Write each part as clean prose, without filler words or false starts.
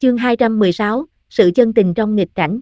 Chương 216, sự chân tình trong nghịch cảnh.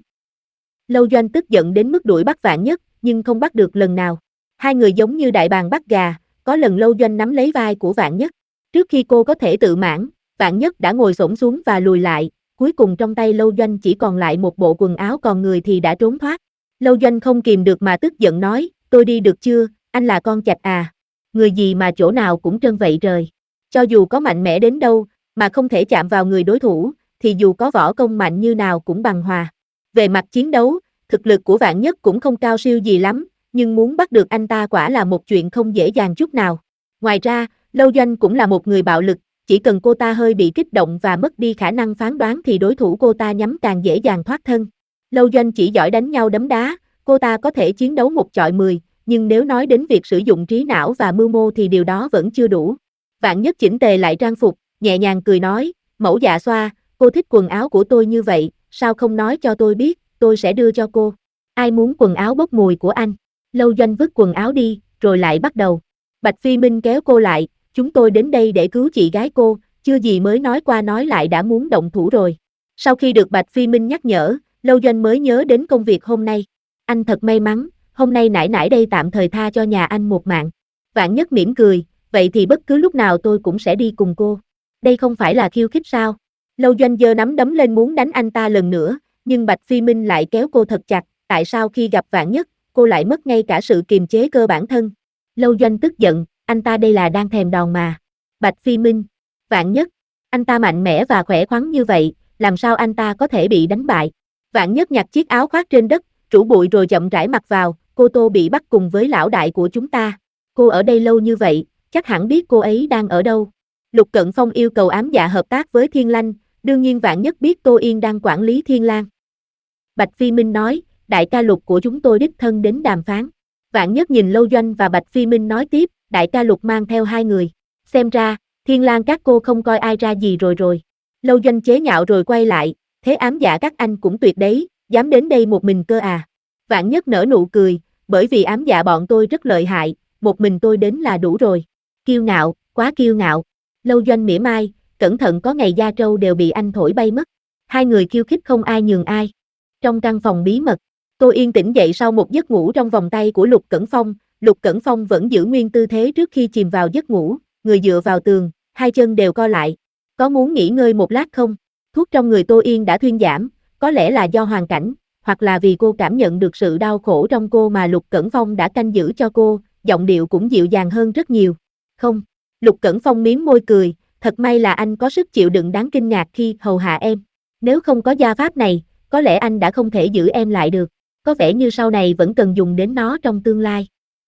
Lâu Doanh tức giận đến mức đuổi bắt Vạn Nhất, nhưng không bắt được lần nào. Hai người giống như đại bàng bắt gà, có lần Lâu Doanh nắm lấy vai của Vạn Nhất. Trước khi cô có thể tự mãn, Vạn Nhất đã ngồi xổm xuống và lùi lại, cuối cùng trong tay Lâu Doanh chỉ còn lại một bộ quần áo, còn người thì đã trốn thoát. Lâu Doanh không kìm được mà tức giận nói, tôi đi được chưa, anh là con chạch à? Người gì mà chỗ nào cũng trơn vậy trời. Cho dù có mạnh mẽ đến đâu, mà không thể chạm vào người đối thủ, thì dù có võ công mạnh như nào cũng bằng hòa. Về mặt chiến đấu, thực lực của Vạn Nhất cũng không cao siêu gì lắm, nhưng muốn bắt được anh ta quả là một chuyện không dễ dàng chút nào. Ngoài ra, Lâu Doanh cũng là một người bạo lực, chỉ cần cô ta hơi bị kích động và mất đi khả năng phán đoán thì đối thủ cô ta nhắm càng dễ dàng thoát thân. Lâu Doanh chỉ giỏi đánh nhau đấm đá, cô ta có thể chiến đấu một chọi 10, nhưng nếu nói đến việc sử dụng trí não và mưu mô thì điều đó vẫn chưa đủ. Vạn Nhất chỉnh tề lại trang phục, nhẹ nhàng cười nói, mẫu dạ xoa, cô thích quần áo của tôi như vậy, sao không nói cho tôi biết, tôi sẽ đưa cho cô. Ai muốn quần áo bốc mùi của anh? Lâu Doanh vứt quần áo đi, rồi lại bắt đầu. Bạch Phi Minh kéo cô lại, chúng tôi đến đây để cứu chị gái cô, chưa gì mới nói qua nói lại đã muốn động thủ rồi. Sau khi được Bạch Phi Minh nhắc nhở, Lâu Doanh mới nhớ đến công việc hôm nay. Anh thật may mắn, hôm nay nãy nãy đây tạm thời tha cho nhà anh một mạng. Vạn Nhất mỉm cười, vậy thì bất cứ lúc nào tôi cũng sẽ đi cùng cô. Đây không phải là khiêu khích sao? Lâu Doanh giơ nắm đấm lên muốn đánh anh ta lần nữa, nhưng Bạch Phi Minh lại kéo cô thật chặt, tại sao khi gặp Vạn Nhất, cô lại mất ngay cả sự kiềm chế cơ bản thân? Lâu Doanh tức giận, anh ta đây là đang thèm đòn mà. Bạch Phi Minh, Vạn Nhất, anh ta mạnh mẽ và khỏe khoắn như vậy, làm sao anh ta có thể bị đánh bại? Vạn Nhất nhặt chiếc áo khoác trên đất, trũ bụi rồi chậm rãi mặc vào, cô Tô bị bắt cùng với lão đại của chúng ta. Cô ở đây lâu như vậy, chắc hẳn biết cô ấy đang ở đâu. Lục Cận Phong yêu cầu ám dạ hợp tác với Thiên Lanh, đương nhiên Vạn Nhất biết Tô Yên đang quản lý Thiên Lang. Bạch Phi Minh nói, đại ca Lục của chúng tôi đích thân đến đàm phán. Vạn Nhất nhìn Lâu Doanh và Bạch Phi Minh nói tiếp, đại ca Lục mang theo hai người. Xem ra, Thiên Lang các cô không coi ai ra gì rồi. Lâu Doanh chế nhạo rồi quay lại, thế ám dạ các anh cũng tuyệt đấy, dám đến đây một mình cơ à. Vạn Nhất nở nụ cười, bởi vì ám dạ bọn tôi rất lợi hại, một mình tôi đến là đủ rồi. Kiêu ngạo, quá kiêu ngạo. Lâu Doanh mỉa mai, cẩn thận có ngày da trâu đều bị anh thổi bay mất. Hai người khiêu khích không ai nhường ai. Trong căn phòng bí mật, Tô Yên tỉnh dậy sau một giấc ngủ trong vòng tay của Lục Cẩn Phong. Lục Cẩn Phong vẫn giữ nguyên tư thế trước khi chìm vào giấc ngủ, người dựa vào tường, hai chân đều co lại. Có muốn nghỉ ngơi một lát không? Thuốc trong người Tô Yên đã thuyên giảm, có lẽ là do hoàn cảnh, hoặc là vì cô cảm nhận được sự đau khổ trong cô mà Lục Cẩn Phong đã canh giữ cho cô, giọng điệu cũng dịu dàng hơn rất nhiều. Không. Lục Cẩn Phong mím môi cười, thật may là anh có sức chịu đựng đáng kinh ngạc khi hầu hạ em. Nếu không có gia pháp này, có lẽ anh đã không thể giữ em lại được. Có vẻ như sau này vẫn cần dùng đến nó trong tương lai.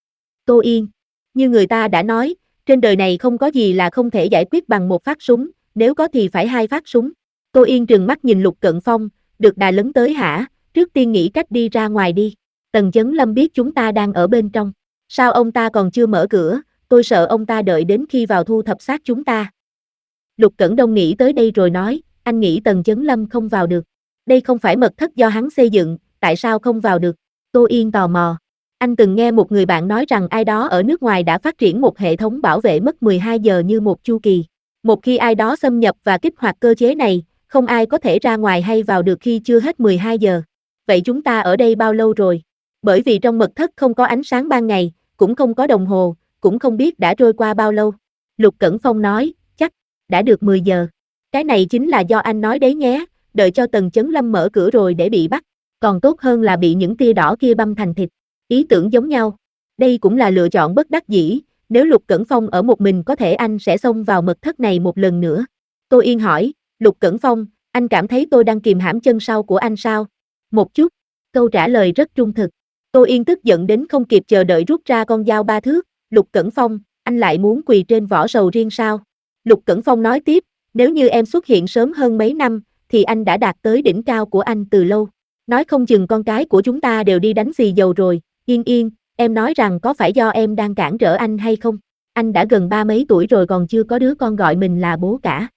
Tô Yên, như người ta đã nói, trên đời này không có gì là không thể giải quyết bằng một phát súng, nếu có thì phải hai phát súng. Tô Yên trừng mắt nhìn Lục Cận Phong, được đà lấn tới hả, trước tiên nghĩ cách đi ra ngoài đi. Tần Chấn Lâm biết chúng ta đang ở bên trong. Sao ông ta còn chưa mở cửa, tôi sợ ông ta đợi đến khi vào thu thập xác chúng ta. Lục Cẩn Đông nghĩ tới đây rồi nói, anh nghĩ Tần Chấn Lâm không vào được. Đây không phải mật thất do hắn xây dựng, tại sao không vào được? Tô Yên tò mò. Anh từng nghe một người bạn nói rằng ai đó ở nước ngoài đã phát triển một hệ thống bảo vệ mất 12 giờ như một chu kỳ. Một khi ai đó xâm nhập và kích hoạt cơ chế này, không ai có thể ra ngoài hay vào được khi chưa hết 12 giờ. Vậy chúng ta ở đây bao lâu rồi? Bởi vì trong mật thất không có ánh sáng ban ngày, cũng không có đồng hồ, cũng không biết đã trôi qua bao lâu. Lục Cẩn Phong nói, chắc, đã được 10 giờ. Cái này chính là do anh nói đấy nhé, đợi cho Tần Chấn Lâm mở cửa rồi để bị bắt. Còn tốt hơn là bị những tia đỏ kia băm thành thịt. Ý tưởng giống nhau. Đây cũng là lựa chọn bất đắc dĩ, nếu Lục Cẩn Phong ở một mình có thể anh sẽ xông vào mật thất này một lần nữa. Tô Yên hỏi, Lục Cẩn Phong, anh cảm thấy tôi đang kìm hãm chân sau của anh sao? Một chút. Câu trả lời rất trung thực. Tô Yên tức giận đến không kịp chờ đợi rút ra con dao 3 thước. Lục Cẩn Phong, anh lại muốn quỳ trên vỏ sầu riêng sao? Lục Cẩn Phong nói tiếp, nếu như em xuất hiện sớm hơn mấy năm, thì anh đã đạt tới đỉnh cao của anh từ lâu. Nói không chừng con cái của chúng ta đều đi đánh xì dầu rồi. Yên yên, em nói rằng có phải do em đang cản trở anh hay không? Anh đã gần 30 tuổi rồi còn chưa có đứa con gọi mình là bố cả.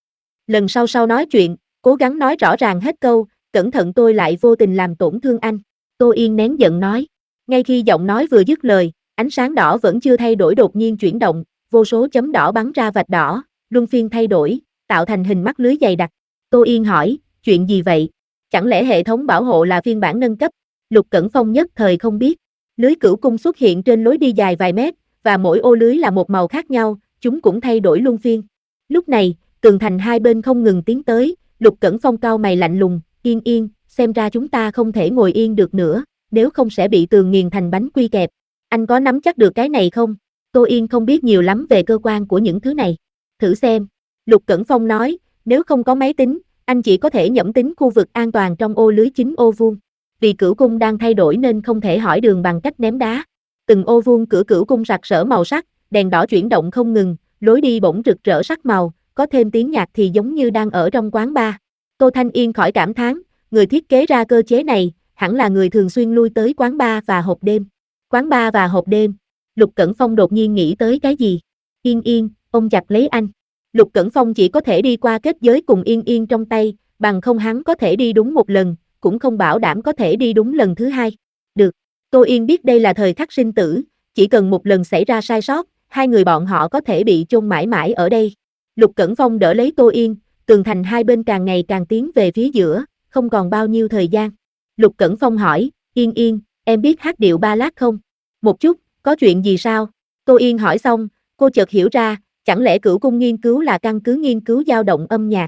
Lần sau nói chuyện, cố gắng nói rõ ràng hết câu, cẩn thận tôi lại vô tình làm tổn thương anh. Tô Yên nén giận nói. Ngay khi giọng nói vừa dứt lời, ánh sáng đỏ vẫn chưa thay đổi đột nhiên chuyển động, vô số chấm đỏ bắn ra vạch đỏ, luân phiên thay đổi, tạo thành hình mắt lưới dày đặc. Tô Yên hỏi, chuyện gì vậy? Chẳng lẽ hệ thống bảo hộ là phiên bản nâng cấp? Lục Cẩn Phong nhất thời không biết. Lưới cửu cung xuất hiện trên lối đi dài vài mét, và mỗi ô lưới là một màu khác nhau, chúng cũng thay đổi luân phiên. Lúc này, tường thành hai bên không ngừng tiến tới, Lục Cẩn Phong cau mày lạnh lùng, Yên Yên, xem ra chúng ta không thể ngồi yên được nữa, nếu không sẽ bị tường nghiền thành bánh quy kẹp. Anh có nắm chắc được cái này không? Tô Yên không biết nhiều lắm về cơ quan của những thứ này. Thử xem. Lục Cẩn Phong nói, nếu không có máy tính, anh chỉ có thể nhẩm tính khu vực an toàn trong ô lưới 9 ô vuông. Vì cửu cung đang thay đổi nên không thể hỏi đường bằng cách ném đá. Từng ô vuông cửa cửu cung sặc sỡ màu sắc, đèn đỏ chuyển động không ngừng, lối đi bỗng rực rỡ sắc màu, có thêm tiếng nhạc thì giống như đang ở trong quán bar. Tô Thanh Yên khỏi cảm thán, người thiết kế ra cơ chế này, hẳn là người thường xuyên lui tới quán bar và hộp đêm. Quán bar và hộp đêm. Lục Cẩn Phong đột nhiên nghĩ tới cái gì? Yên Yên, ôm chặt lấy anh. Lục Cẩn Phong chỉ có thể đi qua kết giới cùng Yên Yên trong tay, bằng không hắn có thể đi đúng một lần, cũng không bảo đảm có thể đi đúng lần thứ hai. Được, Tô Yên biết đây là thời khắc sinh tử, chỉ cần một lần xảy ra sai sót, hai người bọn họ có thể bị chôn mãi mãi ở đây. Lục Cẩn Phong đỡ lấy Tô Yên, tường thành hai bên càng ngày càng tiến về phía giữa, không còn bao nhiêu thời gian. Lục Cẩn Phong hỏi, Yên Yên, em biết hát điệu ballad không? Một chút, có chuyện gì sao? Tô Yên hỏi xong, cô chợt hiểu ra, chẳng lẽ Cửu Cung nghiên cứu là căn cứ nghiên cứu dao động âm nhạc.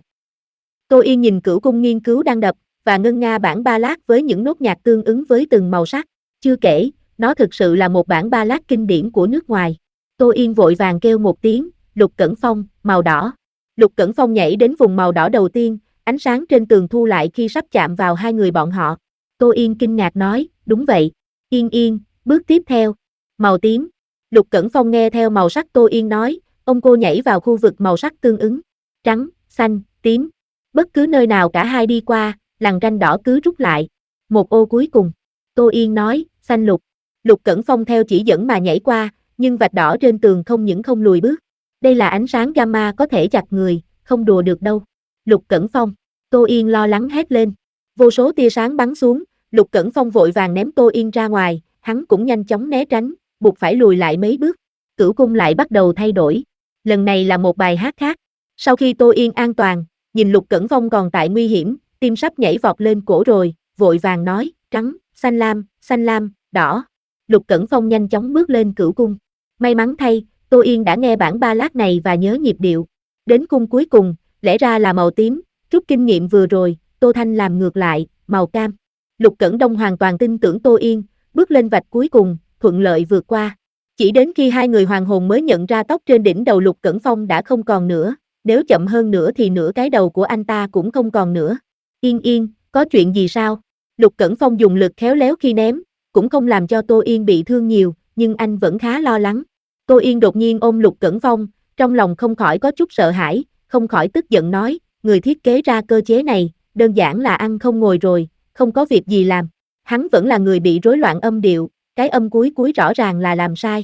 Tô Yên nhìn Cửu Cung nghiên cứu đang đập, và ngân nga bản ballad với những nốt nhạc tương ứng với từng màu sắc. Chưa kể, nó thực sự là một bản ballad kinh điển của nước ngoài. Tô Yên vội vàng kêu một tiếng, Lục Cẩn Phong, màu đỏ. Lục Cẩn Phong nhảy đến vùng màu đỏ đầu tiên, ánh sáng trên tường thu lại khi sắp chạm vào hai người bọn họ. Tô Yên kinh ngạc nói, đúng vậy. Yên Yên, bước tiếp theo. Màu tím. Lục Cẩn Phong nghe theo màu sắc Tô Yên nói, ông cô nhảy vào khu vực màu sắc tương ứng. Trắng, xanh, tím. Bất cứ nơi nào cả hai đi qua, lằn ranh đỏ cứ rút lại. Một ô cuối cùng. Tô Yên nói, xanh lục. Lục Cẩn Phong theo chỉ dẫn mà nhảy qua, nhưng vạch đỏ trên tường không những không lùi bước. Đây là ánh sáng gamma có thể chặt người, không đùa được đâu. Lục Cẩn Phong. Tô Yên lo lắng hét lên. Vô số tia sáng bắn xuống, Lục Cẩn Phong vội vàng ném Tô Yên ra ngoài, hắn cũng nhanh chóng né tránh, buộc phải lùi lại mấy bước. Cửu cung lại bắt đầu thay đổi. Lần này là một bài hát khác. Sau khi Tô Yên an toàn, nhìn Lục Cẩn Phong còn tại nguy hiểm, tim sắp nhảy vọt lên cổ rồi, vội vàng nói, trắng, xanh lam, đỏ. Lục Cẩn Phong nhanh chóng bước lên cửu cung. May mắn thay, Tô Yên đã nghe bản ballad này và nhớ nhịp điệu. Đến cung cuối cùng, lẽ ra là màu tím, rút kinh nghiệm vừa rồi, Tô Thanh làm ngược lại, màu cam. Lục Cẩn Đông hoàn toàn tin tưởng Tô Yên, bước lên vạch cuối cùng, thuận lợi vượt qua. Chỉ đến khi hai người hoàn hồn mới nhận ra tóc trên đỉnh đầu Lục Cẩn Phong đã không còn nữa, nếu chậm hơn nữa thì nửa cái đầu của anh ta cũng không còn nữa. Yên Yên, có chuyện gì sao? Lục Cẩn Phong dùng lực khéo léo khi ném, cũng không làm cho Tô Yên bị thương nhiều, nhưng anh vẫn khá lo lắng. Tô Yên đột nhiên ôm Lục Cẩn Phong, trong lòng không khỏi có chút sợ hãi, không khỏi tức giận nói, người thiết kế ra cơ chế này, đơn giản là ăn không ngồi rồi, không có việc gì làm. Hắn vẫn là người bị rối loạn âm điệu, cái âm cuối cuối rõ ràng là làm sai.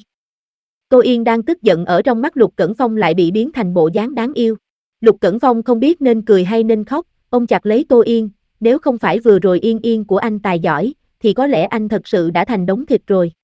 Tô Yên đang tức giận ở trong mắt Lục Cẩn Phong lại bị biến thành bộ dáng đáng yêu. Lục Cẩn Phong không biết nên cười hay nên khóc, ôm chặt lấy Tô Yên, nếu không phải vừa rồi Yên Yên của anh tài giỏi, thì có lẽ anh thật sự đã thành đống thịt rồi.